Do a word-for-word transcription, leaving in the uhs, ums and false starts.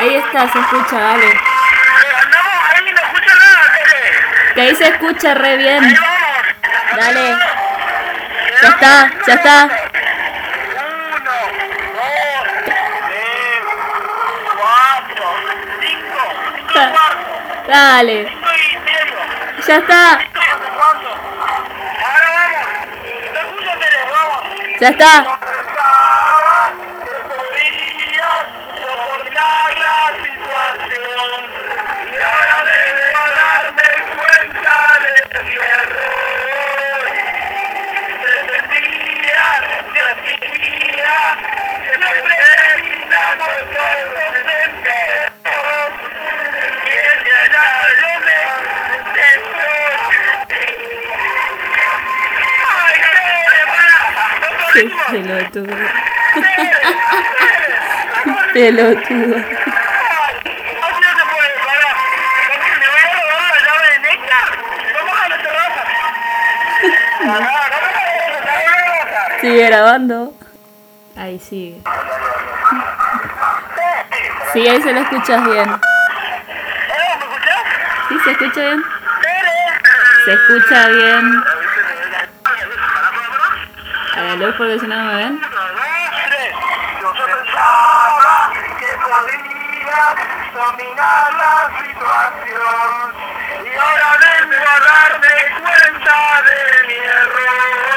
Ahí está, se escucha, dale. Andamos ahí, no escucha nada, Tele. Que ahí se escucha re bien. Ahí vamos. Dale. Ya está, ya está. Uno, dos, tres, cuatro, cinco, cinco Da- y cuarto, Dale. cinco y medio. Ya está, Ahora vamos. ¿No escucha, Tele? Vamos. ya está. Podías soportar la situación y ahora debo darme cuenta de mi error. Se sentía, se sentía, siempre terminamos todos enteros. Y el yo me destrozo. ¡Ay, qué Qué pelotudo. Pelotudo. Así no se puede, pará. ¿Me voy a robar la llave de Néctar? ¿Cómo que no te rosa? Pará, no me rosa, no me rosa. Sigue grabando. Ahí sigue. Sí, ahí se lo escuchas bien. ¿Eh? ¿Me escuchás? ¿Sí se escucha bien? Tere. Se escucha bien. ¿Pará, Hágalo porque si no no me ven. Uno, dos, tres. Yo pensaba que podía dominar la situación y ahora vengo a darme cuenta de mi error.